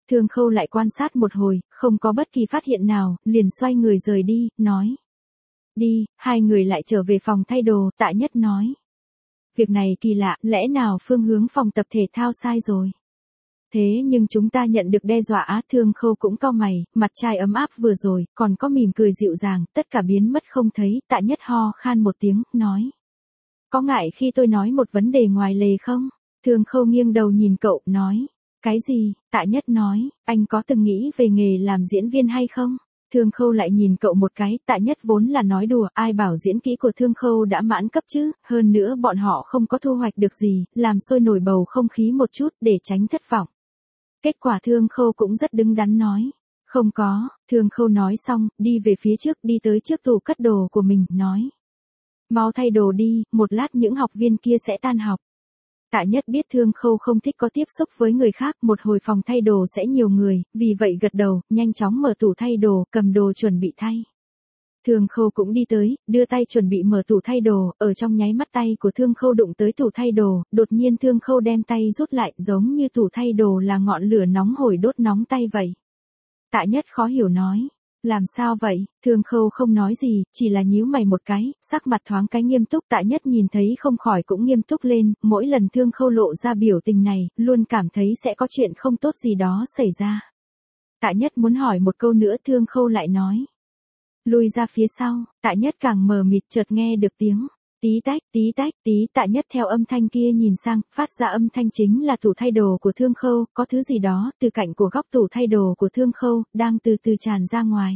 S1: Thương Khâu lại quan sát một hồi, không có bất kỳ phát hiện nào, liền xoay người rời đi, nói. Đi, hai người lại trở về phòng thay đồ, Tạ Nhất nói. Việc này kỳ lạ, lẽ nào phương hướng phòng tập thể thao sai rồi? Thế nhưng chúng ta nhận được đe dọa á, Thương Khâu cũng cau mày, mặt trai ấm áp vừa rồi, còn có mỉm cười dịu dàng, tất cả biến mất không thấy, Tạ Nhất ho khan một tiếng, nói. Có ngại khi tôi nói một vấn đề ngoài lề không? Thương Khâu nghiêng đầu nhìn cậu, nói. Cái gì? Tạ Nhất nói, anh có từng nghĩ về nghề làm diễn viên hay không? Thương Khâu lại nhìn cậu một cái, Tạ Nhất vốn là nói đùa, ai bảo diễn kỹ của Thương Khâu đã mãn cấp chứ, hơn nữa bọn họ không có thu hoạch được gì, làm sôi nổi bầu không khí một chút để tránh thất vọng. Kết quả Thương Khâu cũng rất đứng đắn nói. Không có, Thương Khâu nói xong, đi về phía trước, đi tới trước tủ cất đồ của mình, nói. Mau thay đồ đi, một lát những học viên kia sẽ tan học. Tạ Nhất biết Thương Khâu không thích có tiếp xúc với người khác, một hồi phòng thay đồ sẽ nhiều người, vì vậy gật đầu, nhanh chóng mở tủ thay đồ, cầm đồ chuẩn bị thay. Thương Khâu cũng đi tới, đưa tay chuẩn bị mở tủ thay đồ, ở trong nháy mắt tay của Thương Khâu đụng tới tủ thay đồ, đột nhiên Thương Khâu đem tay rút lại, giống như tủ thay đồ là ngọn lửa nóng hổi đốt nóng tay vậy. Tạ Nhất khó hiểu nói. Làm sao vậy? Thương Khâu không nói gì, chỉ là nhíu mày một cái, sắc mặt thoáng cái nghiêm túc. Tạ Nhất nhìn thấy không khỏi cũng nghiêm túc lên, mỗi lần Thương Khâu lộ ra biểu tình này, luôn cảm thấy sẽ có chuyện không tốt gì đó xảy ra. Tạ Nhất muốn hỏi một câu nữa, Thương Khâu lại nói. Lui ra phía sau, Tạ Nhất càng mờ mịt, chợt nghe được tiếng. Tí tách, tí tách, tí. Tạ Nhất theo âm thanh kia nhìn sang, phát ra âm thanh chính là tủ thay đồ của Thương Khâu, có thứ gì đó, từ cạnh của góc tủ thay đồ của Thương Khâu, đang từ từ tràn ra ngoài.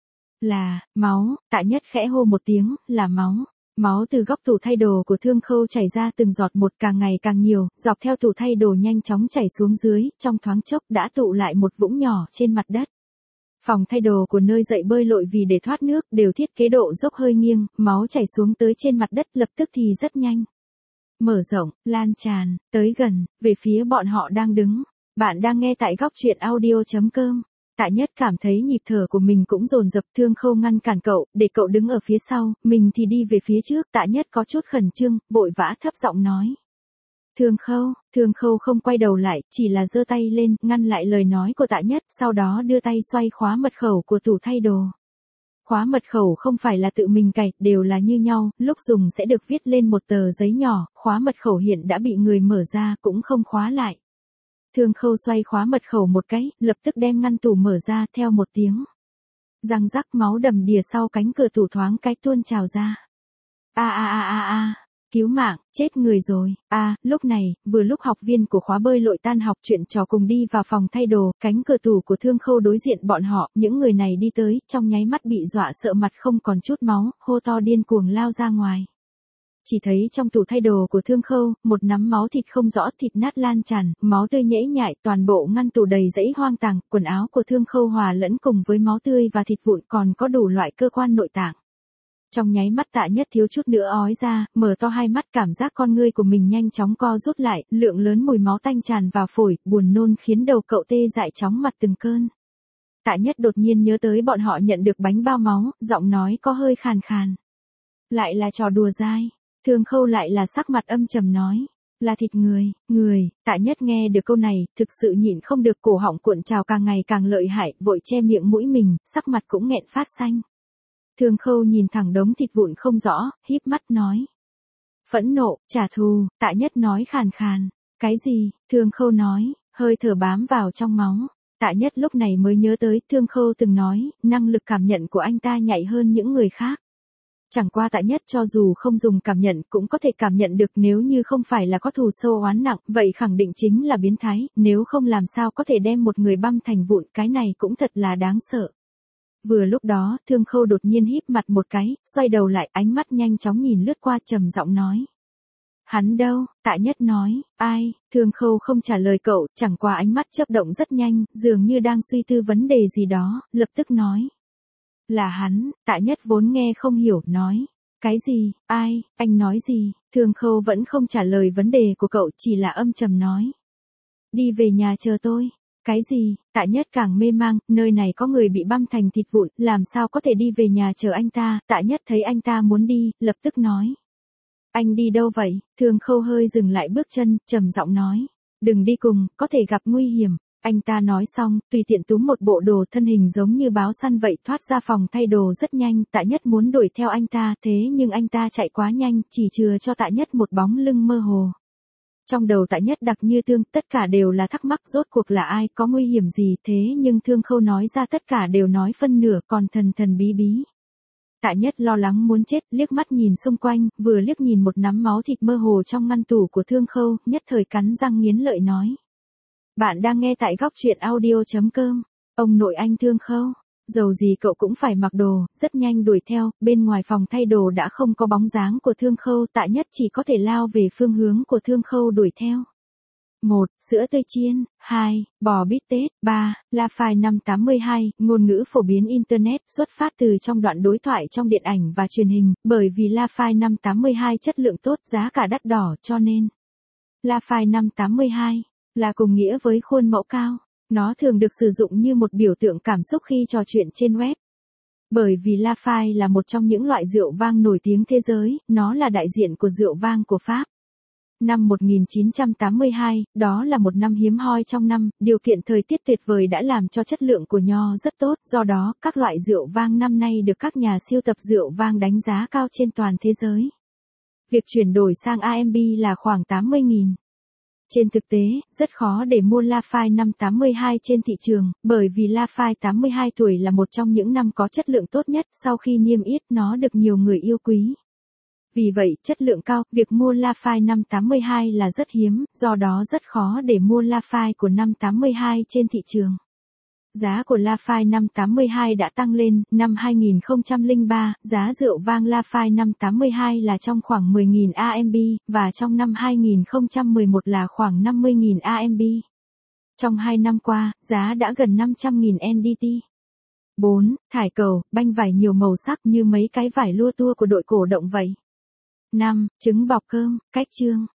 S1: Là, máu, Tạ Nhất khẽ hô một tiếng, là máu. Máu từ góc tủ thay đồ của Thương Khâu chảy ra từng giọt một, càng ngày càng nhiều, dọc theo tủ thay đồ nhanh chóng chảy xuống dưới, trong thoáng chốc đã tụ lại một vũng nhỏ trên mặt đất. Phòng thay đồ của nơi dạy bơi lội vì để thoát nước đều thiết kế độ dốc hơi nghiêng, máu chảy xuống tới trên mặt đất lập tức thì rất nhanh. Mở rộng, lan tràn, tới gần, về phía bọn họ đang đứng. Bạn đang nghe tại góc truyện audio chấm com. Tạ Nhất cảm thấy nhịp thở của mình cũng dồn dập. Thương Khâu ngăn cản cậu, để cậu đứng ở phía sau, mình thì đi về phía trước. Tạ Nhất có chút khẩn trương, vội vã thấp giọng nói. Thương Khâu, Thương Khâu không quay đầu lại, chỉ là giơ tay lên, ngăn lại lời nói của Tạ Nhất, sau đó đưa tay xoay khóa mật khẩu của tủ thay đồ. Khóa mật khẩu không phải là tự mình cài, đều là như nhau, lúc dùng sẽ được viết lên một tờ giấy nhỏ, khóa mật khẩu hiện đã bị người mở ra, cũng không khóa lại. Thương Khâu xoay khóa mật khẩu một cái, lập tức đem ngăn tủ mở ra, theo một tiếng. Răng rắc, máu đầm đìa sau cánh cửa tủ thoáng cái tuôn trào ra. A a a a a. Cứu mạng, chết người rồi. A, à, lúc này, vừa lúc học viên của khóa bơi lội tan học, chuyện trò cùng đi vào phòng thay đồ, cánh cửa tủ của Thương Khâu đối diện bọn họ, những người này đi tới, trong nháy mắt bị dọa sợ mặt không còn chút máu, hô to điên cuồng lao ra ngoài. Chỉ thấy trong tủ thay đồ của Thương Khâu, một nắm máu thịt không rõ, thịt nát lan tràn, máu tươi nhễ nhại, toàn bộ ngăn tủ đầy rẫy hoang tàn, quần áo của Thương Khâu hòa lẫn cùng với máu tươi và thịt vụn, còn có đủ loại cơ quan nội tạng. Trong nháy mắt Tạ Nhất thiếu chút nữa ói ra, mở to hai mắt, cảm giác con ngươi của mình nhanh chóng co rút lại, lượng lớn mùi máu tanh tràn vào phổi, buồn nôn khiến đầu cậu tê dại chóng mặt từng cơn. Tạ Nhất đột nhiên nhớ tới bọn họ nhận được bánh bao máu, giọng nói có hơi khàn khàn. Lại là trò đùa dai. Thương Khâu lại là sắc mặt âm trầm nói. Là thịt người, người. Tạ Nhất nghe được câu này, thực sự nhịn không được, cổ họng cuộn trào càng ngày càng lợi hại, vội che miệng mũi mình, sắc mặt cũng nghẹn phát xanh. Thương Khâu nhìn thẳng đống thịt vụn không rõ, híp mắt nói. Phẫn nộ, trả thù. Tạ Nhất nói khàn khàn. Cái gì? Thương Khâu nói, hơi thở bám vào trong máu. Tạ Nhất lúc này mới nhớ tới, Thương Khâu từng nói, năng lực cảm nhận của anh ta nhạy hơn những người khác. Chẳng qua Tạ Nhất cho dù không dùng cảm nhận cũng có thể cảm nhận được, nếu như không phải là có thù sâu oán nặng, vậy khẳng định chính là biến thái, nếu không làm sao có thể đem một người băm thành vụn, cái này cũng thật là đáng sợ. Vừa lúc đó, Thương Khâu đột nhiên híp mặt một cái, xoay đầu lại, ánh mắt nhanh chóng nhìn lướt qua, trầm giọng nói. Hắn đâu? Tạ Nhất nói. Ai? Thương Khâu không trả lời cậu, chẳng qua ánh mắt chớp động rất nhanh, dường như đang suy tư vấn đề gì đó, lập tức nói. Là hắn. Tạ Nhất vốn nghe không hiểu, nói. Cái gì? Ai? Anh nói gì? Thương Khâu vẫn không trả lời vấn đề của cậu, chỉ là âm trầm nói. Đi về nhà chờ tôi. Cái gì? Tạ Nhất càng mê mang, nơi này có người bị băm thành thịt vụn, làm sao có thể đi về nhà chờ anh ta? Tạ Nhất thấy anh ta muốn đi, lập tức nói. Anh đi đâu vậy? Thương Khâu hơi dừng lại bước chân, trầm giọng nói. Đừng đi cùng, có thể gặp nguy hiểm. Anh ta nói xong, tùy tiện túm một bộ đồ thân hình giống như báo săn vậy thoát ra phòng thay đồ rất nhanh. Tạ Nhất muốn đuổi theo anh ta, thế nhưng anh ta chạy quá nhanh, chỉ chừa cho Tạ Nhất một bóng lưng mơ hồ. Trong đầu Tạ Nhất đặc như thương, tất cả đều là thắc mắc rốt cuộc là ai, có nguy hiểm gì, thế nhưng Thương Khâu nói ra tất cả đều nói phân nửa, còn thần thần bí bí. Tạ Nhất lo lắng muốn chết, liếc mắt nhìn xung quanh, vừa liếc nhìn một nắm máu thịt mơ hồ trong ngăn tủ của Thương Khâu, nhất thời cắn răng nghiến lợi nói. Bạn đang nghe tại góc truyện audio chấm com. Ông nội anh Thương Khâu, dầu gì cậu cũng phải mặc đồ, rất nhanh đuổi theo, bên ngoài phòng thay đồ đã không có bóng dáng của Thương Khâu, Tạ Nhất chỉ có thể lao về phương hướng của Thương Khâu đuổi theo. một. Sữa tươi chiên. hai. Bò bít tết. ba. La Phai năm tám hai, ngôn ngữ phổ biến Internet, xuất phát từ trong đoạn đối thoại trong điện ảnh và truyền hình, bởi vì La Phai năm tám hai chất lượng tốt, giá cả đắt đỏ, cho nên La Phai năm tám hai là cùng nghĩa với khuôn mẫu cao. Nó thường được sử dụng như một biểu tượng cảm xúc khi trò chuyện trên web. Bởi vì La Phai là một trong những loại rượu vang nổi tiếng thế giới, nó là đại diện của rượu vang của Pháp. Năm một nghìn chín trăm tám mươi hai, đó là một năm hiếm hoi trong năm, điều kiện thời tiết tuyệt vời đã làm cho chất lượng của nho rất tốt, do đó, các loại rượu vang năm nay được các nhà siêu tập rượu vang đánh giá cao trên toàn thế giới. Việc chuyển đổi sang a em bê là khoảng tám mươi nghìn. Trên thực tế, rất khó để mua La Phai năm tám hai trên thị trường, bởi vì La Phai tám mươi hai tuổi là một trong những năm có chất lượng tốt nhất, sau khi niêm yết nó được nhiều người yêu quý. Vì vậy, chất lượng cao, việc mua La Phai năm tám hai là rất hiếm, do đó rất khó để mua La Phai của năm tám hai trên thị trường. Giá của La Phai năm tám hai đã tăng lên, năm hai nghìn không trăm lẻ ba, giá rượu vang La Phai năm tám hai là trong khoảng mười nghìn a em bê, và trong năm hai nghìn không trăm mười một là khoảng năm mươi nghìn a em bê. Trong hai năm qua, giá đã gần năm trăm nghìn en đê tê. bốn. Thải cầu, banh vải nhiều màu sắc như mấy cái vải lua tua của đội cổ động vậy. năm. Trứng bọc cơm, cách chương.